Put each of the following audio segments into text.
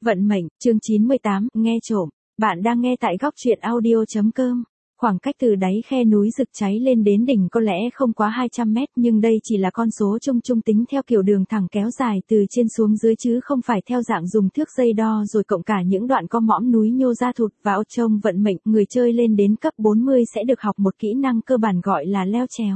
Vận mệnh, chương 98, nghe trộm. Bạn đang nghe tại góc truyện audio.com. Khoảng cách từ đáy khe núi rực cháy lên đến đỉnh có lẽ không quá 200 mét, nhưng đây chỉ là con số chung tính theo kiểu đường thẳng kéo dài từ trên xuống dưới chứ không phải theo dạng dùng thước dây đo rồi cộng cả những đoạn co mõm núi nhô ra thụt vào. Trong vận mệnh, người chơi lên đến cấp 40 sẽ được học một kỹ năng cơ bản gọi là leo trèo.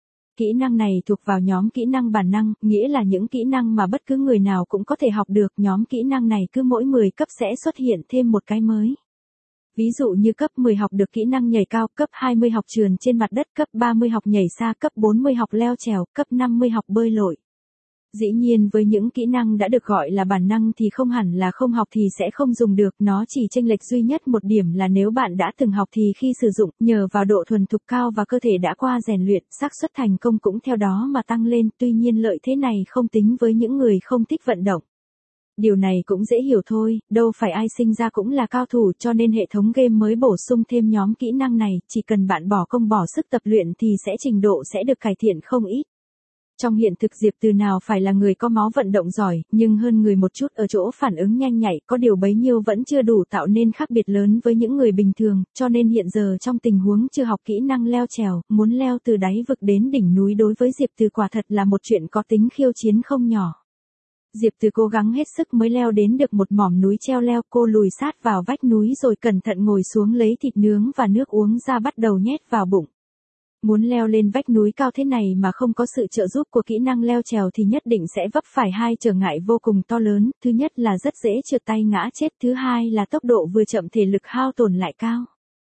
Kỹ năng này thuộc vào nhóm kỹ năng bản năng, nghĩa là những kỹ năng mà bất cứ người nào cũng có thể học được. Nhóm kỹ năng này cứ mỗi 10 cấp sẽ xuất hiện thêm một cái mới. Ví dụ như cấp 10 học được kỹ năng nhảy cao, cấp 20 học trườn trên mặt đất, cấp 30 học nhảy xa, cấp 40 học leo trèo, cấp 50 học bơi lội. Dĩ nhiên với những kỹ năng đã được gọi là bản năng thì không hẳn là không học thì sẽ không dùng được, nó chỉ chênh lệch duy nhất một điểm là nếu bạn đã từng học thì khi sử dụng, nhờ vào độ thuần thục cao và cơ thể đã qua rèn luyện, xác suất thành công cũng theo đó mà tăng lên, tuy nhiên lợi thế này không tính với những người không thích vận động. Điều này cũng dễ hiểu thôi, đâu phải ai sinh ra cũng là cao thủ, cho nên hệ thống game mới bổ sung thêm nhóm kỹ năng này, chỉ cần bạn bỏ công bỏ sức tập luyện thì trình độ sẽ được cải thiện không ít. Trong hiện thực Diệp Từ nào phải là người có máu vận động giỏi, nhưng hơn người một chút ở chỗ phản ứng nhanh nhạy, có điều bấy nhiêu vẫn chưa đủ tạo nên khác biệt lớn với những người bình thường, cho nên hiện giờ trong tình huống chưa học kỹ năng leo trèo, muốn leo từ đáy vực đến đỉnh núi đối với Diệp Từ quả thật là một chuyện có tính khiêu chiến không nhỏ. Diệp Từ cố gắng hết sức mới leo đến được một mỏm núi treo leo, cô lùi sát vào vách núi rồi cẩn thận ngồi xuống lấy thịt nướng và nước uống ra bắt đầu nhét vào bụng. Muốn leo lên vách núi cao thế này mà không có sự trợ giúp của kỹ năng leo trèo thì nhất định sẽ vấp phải hai trở ngại vô cùng to lớn, thứ nhất là rất dễ trượt tay ngã chết, thứ hai là tốc độ vừa chậm thể lực hao tổn lại cao.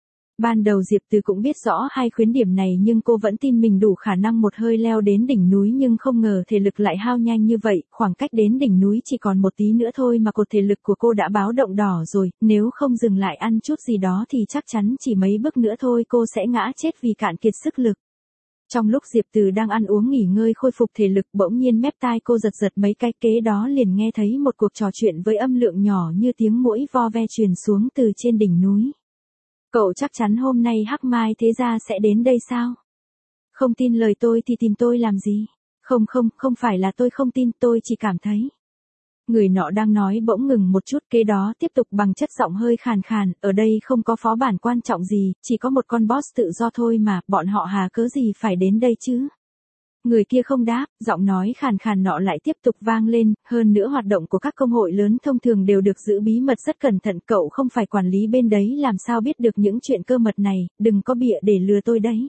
Ban đầu Diệp Từ cũng biết rõ hai khuyến điểm này nhưng cô vẫn tin mình đủ khả năng một hơi leo đến đỉnh núi, nhưng không ngờ thể lực lại hao nhanh như vậy, khoảng cách đến đỉnh núi chỉ còn một tí nữa thôi mà cột thể lực của cô đã báo động đỏ rồi, nếu không dừng lại ăn chút gì đó thì chắc chắn chỉ mấy bước nữa thôi cô sẽ ngã chết vì cạn kiệt sức lực. Trong lúc Diệp Từ đang ăn uống nghỉ ngơi khôi phục thể lực, bỗng nhiên mép tai cô giật mấy cái, kế đó liền nghe thấy một cuộc trò chuyện với âm lượng nhỏ như tiếng muỗi vo ve truyền xuống từ trên đỉnh núi. Cậu chắc chắn hôm nay Hắc Mai Thế Gia sẽ đến đây sao? Không tin lời tôi thì tìm tôi làm gì? Không phải là tôi không tin, tôi chỉ cảm thấy. Người nọ đang nói bỗng ngừng một chút, kế đó tiếp tục bằng chất giọng hơi khàn khàn, ở đây không có phó bản quan trọng gì, chỉ có một con boss tự do thôi mà, bọn họ hà cớ gì phải đến đây chứ? Người kia không đáp, giọng nói khàn khàn nọ lại tiếp tục vang lên, hơn nữa hoạt động của các công hội lớn thông thường đều được giữ bí mật rất cẩn thận, cậu không phải quản lý bên đấy làm sao biết được những chuyện cơ mật này, đừng có bịa để lừa tôi đấy.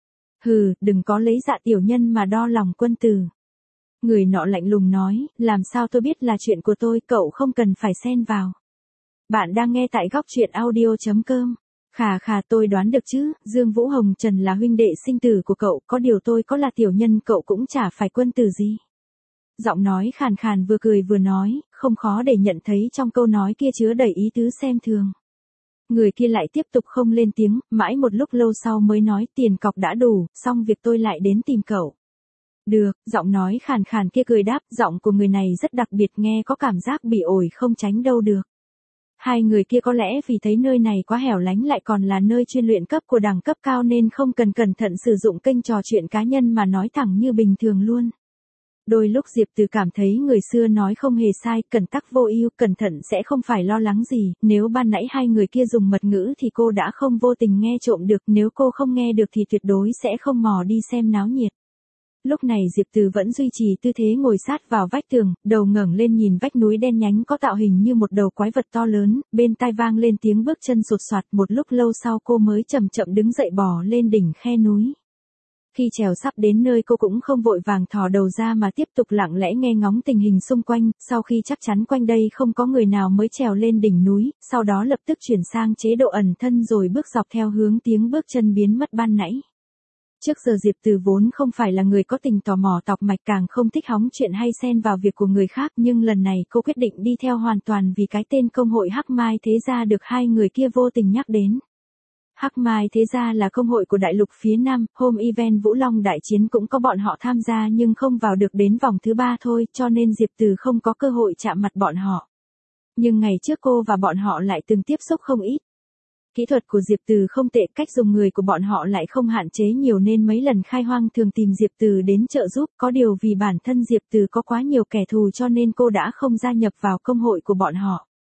Hừ, đừng có lấy dạ tiểu nhân mà đo lòng quân tử. Người nọ lạnh lùng nói, làm sao tôi biết là chuyện của tôi, cậu không cần phải xen vào. Bạn đang nghe tại góc truyện audio.com. Khà tôi đoán được chứ, Dương Vũ Hồng Trần là huynh đệ sinh tử của cậu, có điều tôi có là tiểu nhân cậu cũng chả phải quân tử gì. Giọng nói khàn khàn vừa cười vừa nói, không khó để nhận thấy trong câu nói kia chứa đầy ý tứ xem thường. Người kia lại tiếp tục không lên tiếng, mãi một lúc lâu sau mới nói tiền cọc đã đủ, xong việc tôi lại đến tìm cậu. Được, giọng nói khàn khàn kia cười đáp, giọng của người này rất đặc biệt nghe có cảm giác bị ổi không tránh đâu được. Hai người kia có lẽ vì thấy nơi này quá hẻo lánh lại còn là nơi chuyên luyện cấp của đẳng cấp cao nên không cần cẩn thận sử dụng kênh trò chuyện cá nhân mà nói thẳng như bình thường luôn. Đôi lúc Diệp Từ cảm thấy người xưa nói không hề sai, cẩn tắc vô ưu, cẩn thận sẽ không phải lo lắng gì, nếu ban nãy hai người kia dùng mật ngữ thì cô đã không vô tình nghe trộm được, nếu cô không nghe được thì tuyệt đối sẽ không mò đi xem náo nhiệt. Lúc này Diệp Từ vẫn duy trì tư thế ngồi sát vào vách tường, đầu ngẩng lên nhìn vách núi đen nhánh có tạo hình như một đầu quái vật to lớn, bên tai vang lên tiếng bước chân sột soạt, một lúc lâu sau cô mới chậm chậm đứng dậy bò lên đỉnh khe núi. Khi trèo sắp đến nơi cô cũng không vội vàng thò đầu ra mà tiếp tục lặng lẽ nghe ngóng tình hình xung quanh, sau khi chắc chắn quanh đây không có người nào mới trèo lên đỉnh núi, sau đó lập tức chuyển sang chế độ ẩn thân rồi bước dọc theo hướng tiếng bước chân biến mất ban nãy. Trước giờ Diệp Từ vốn không phải là người có tình tò mò tọc mạch, càng không thích hóng chuyện hay xen vào việc của người khác, nhưng lần này cô quyết định đi theo hoàn toàn vì cái tên công hội Hắc Mai Thế Gia được hai người kia vô tình nhắc đến. Hắc Mai Thế Gia là công hội của đại lục phía Nam, hôm event Vũ Long đại chiến cũng có bọn họ tham gia nhưng không vào được đến vòng thứ 3 thôi, cho nên Diệp Từ không có cơ hội chạm mặt bọn họ. Nhưng ngày trước cô và bọn họ lại từng tiếp xúc không ít. Kỹ thuật của Diệp Từ không tệ, cách dùng người của bọn họ lại không hạn chế nhiều nên mấy lần khai hoang thường tìm Diệp Từ đến trợ giúp, có điều vì bản thân Diệp Từ có quá nhiều kẻ thù cho nên cô đã không gia nhập vào công hội của bọn họ.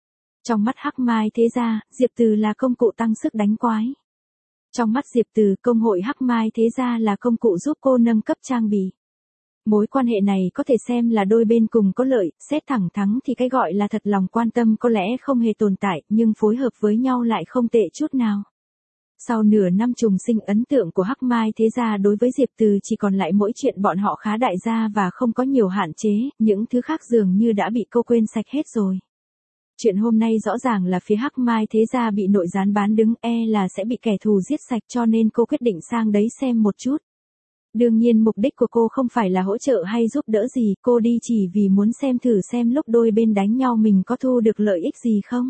Trong mắt Hắc Mai Thế Gia, Diệp Từ là công cụ tăng sức đánh quái. Trong mắt Diệp Từ, công hội Hắc Mai Thế Gia là công cụ giúp cô nâng cấp trang bị. Mối quan hệ này có thể xem là đôi bên cùng có lợi, xét thẳng thắn thì cái gọi là thật lòng quan tâm có lẽ không hề tồn tại, nhưng phối hợp với nhau lại không tệ chút nào. Sau nửa năm trùng sinh, ấn tượng của Hắc Mai Thế Gia đối với Diệp Từ chỉ còn lại mỗi chuyện bọn họ khá đại gia và không có nhiều hạn chế, những thứ khác dường như đã bị cô quên sạch hết rồi. Chuyện hôm nay rõ ràng là phía Hắc Mai Thế Gia bị nội gián bán đứng, là sẽ bị kẻ thù giết sạch, cho nên cô quyết định sang đấy xem một chút. Đương nhiên mục đích của cô không phải là hỗ trợ hay giúp đỡ gì, cô đi chỉ vì muốn xem thử xem lúc đôi bên đánh nhau mình có thu được lợi ích gì không.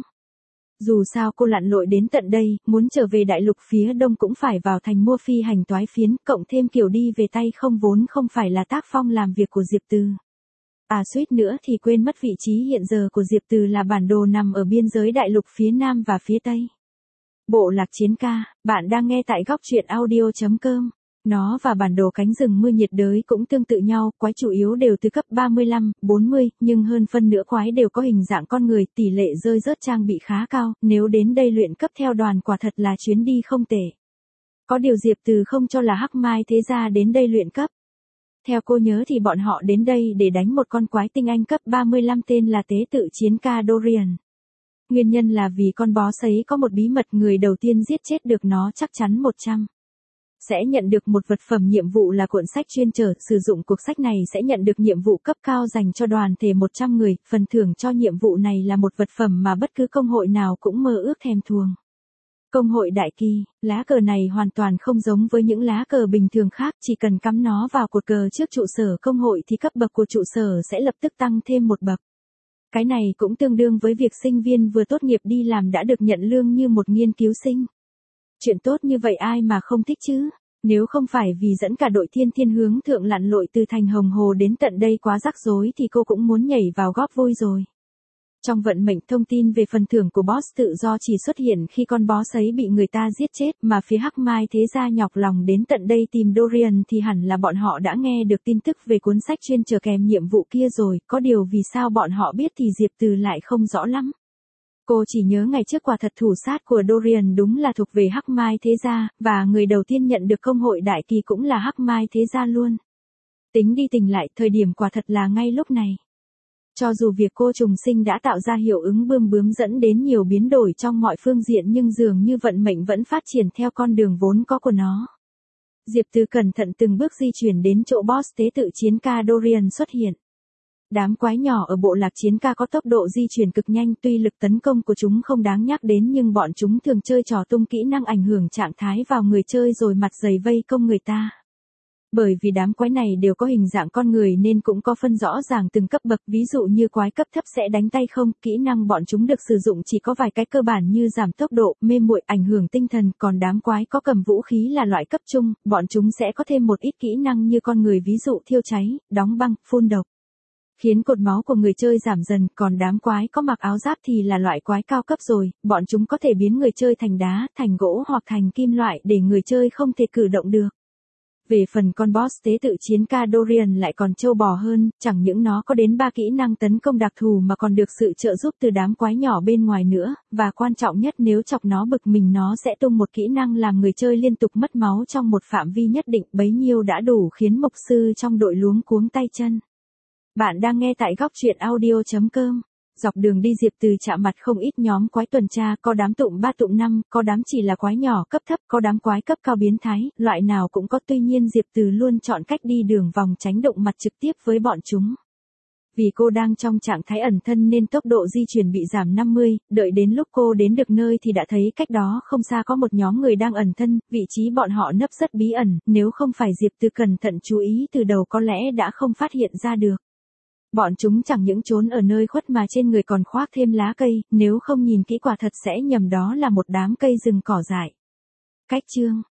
Dù sao cô lặn lội đến tận đây, muốn trở về đại lục phía đông cũng phải vào thành mua phi hành toái phiến, cộng thêm kiểu đi về tay không vốn không phải là tác phong làm việc của Diệp Từ. Suýt nữa thì quên mất vị trí hiện giờ của Diệp Từ là bản đồ nằm ở biên giới đại lục phía nam và phía tây. Bộ lạc chiến ca, bạn đang nghe tại góc truyện audio.com. Nó và bản đồ cánh rừng mưa nhiệt đới cũng tương tự nhau, quái chủ yếu đều từ cấp 35, 40, nhưng hơn phân nửa quái đều có hình dạng con người, tỷ lệ rơi rớt trang bị khá cao, nếu đến đây luyện cấp theo đoàn quả thật là chuyến đi không tệ. Có điều Diệp Từ không cho là Hắc Mai Thế Gia đến đây luyện cấp. Theo cô nhớ thì bọn họ đến đây để đánh một con quái tinh anh cấp 35 tên là tế tự chiến ca Dorian. Nguyên nhân là vì con bó sấy có một bí mật, người đầu tiên giết chết được nó chắc chắn 100. Sẽ nhận được một vật phẩm nhiệm vụ là cuộn sách chuyên chở, sử dụng cuộc sách này sẽ nhận được nhiệm vụ cấp cao dành cho đoàn thể 100 người, phần thưởng cho nhiệm vụ này là một vật phẩm mà bất cứ công hội nào cũng mơ ước thèm thuồng. Công hội Đại Kỳ, lá cờ này hoàn toàn không giống với những lá cờ bình thường khác, chỉ cần cắm nó vào cột cờ trước trụ sở công hội thì cấp bậc của trụ sở sẽ lập tức tăng thêm một bậc. Cái này cũng tương đương với việc sinh viên vừa tốt nghiệp đi làm đã được nhận lương như một nghiên cứu sinh. Chuyện tốt như vậy ai mà không thích chứ? Nếu không phải vì dẫn cả đội Thiên Thiên hướng thượng lặn lội từ thành Hồng Hồ đến tận đây quá rắc rối thì cô cũng muốn nhảy vào góp vui rồi. Trong vận mệnh, thông tin về phần thưởng của boss tự do chỉ xuất hiện khi con bó sấy bị người ta giết chết, mà phía Hắc Mai Thế Gia nhọc lòng đến tận đây tìm Dorian thì hẳn là bọn họ đã nghe được tin tức về cuốn sách chuyên chở kèm nhiệm vụ kia rồi, có điều vì sao bọn họ biết thì Diệp Từ lại không rõ lắm. Cô chỉ nhớ ngày trước quả thật thủ sát của Dorian đúng là thuộc về Hắc Mai Thế Gia, và người đầu tiên nhận được công hội Đại Kỳ cũng là Hắc Mai Thế Gia luôn. Tính đi tính lại, thời điểm quả thật là ngay lúc này. Cho dù việc cô trùng sinh đã tạo ra hiệu ứng bươm bướm dẫn đến nhiều biến đổi trong mọi phương diện, nhưng dường như vận mệnh vẫn phát triển theo con đường vốn có của nó. Diệp Từ cẩn thận từng bước di chuyển đến chỗ boss tế tự chiến ca Dorian xuất hiện. Đám quái nhỏ ở bộ lạc chiến ca có tốc độ di chuyển cực nhanh, tuy lực tấn công của chúng không đáng nhắc đến nhưng bọn chúng thường chơi trò tung kỹ năng ảnh hưởng trạng thái vào người chơi rồi mặt dày vây công người ta. Bởi vì đám quái này đều có hình dạng con người nên cũng có phân rõ ràng từng cấp bậc, ví dụ như quái cấp thấp sẽ đánh tay không, kỹ năng bọn chúng được sử dụng chỉ có vài cái cơ bản như giảm tốc độ, mê muội, ảnh hưởng tinh thần, còn đám quái có cầm vũ khí là loại cấp trung, bọn chúng sẽ có thêm một ít kỹ năng như con người, ví dụ thiêu cháy, đóng băng, phun độc, khiến cột máu của người chơi giảm dần, còn đám quái có mặc áo giáp thì là loại quái cao cấp rồi, bọn chúng có thể biến người chơi thành đá, thành gỗ hoặc thành kim loại để người chơi không thể cử động được. Về phần con boss tế tự chiến ca Dorian lại còn trâu bò hơn, chẳng những nó có đến 3 kỹ năng tấn công đặc thù mà còn được sự trợ giúp từ đám quái nhỏ bên ngoài nữa, và quan trọng nhất nếu chọc nó bực mình nó sẽ tung một kỹ năng làm người chơi liên tục mất máu trong một phạm vi nhất định, bấy nhiêu đã đủ khiến mục sư trong đội luống cuống tay chân. Bạn đang nghe tại góc truyện audio.com. Dọc đường đi Diệp Từ chạm mặt không ít nhóm quái tuần tra, có đám tụm 3 tụm 5, có đám chỉ là quái nhỏ cấp thấp, có đám quái cấp cao biến thái, loại nào cũng có, tuy nhiên Diệp Từ luôn chọn cách đi đường vòng tránh động mặt trực tiếp với bọn chúng. Vì cô đang trong trạng thái ẩn thân nên tốc độ di chuyển bị giảm 50, đợi đến lúc cô đến được nơi thì đã thấy cách đó không xa có một nhóm người đang ẩn thân, vị trí bọn họ nấp rất bí ẩn, nếu không phải Diệp Từ cẩn thận chú ý từ đầu có lẽ đã không phát hiện ra được. Bọn chúng chẳng những trốn ở nơi khuất mà trên người còn khoác thêm lá cây, nếu không nhìn kỹ quả thật sẽ nhầm đó là một đám cây rừng cỏ dại. Cách chương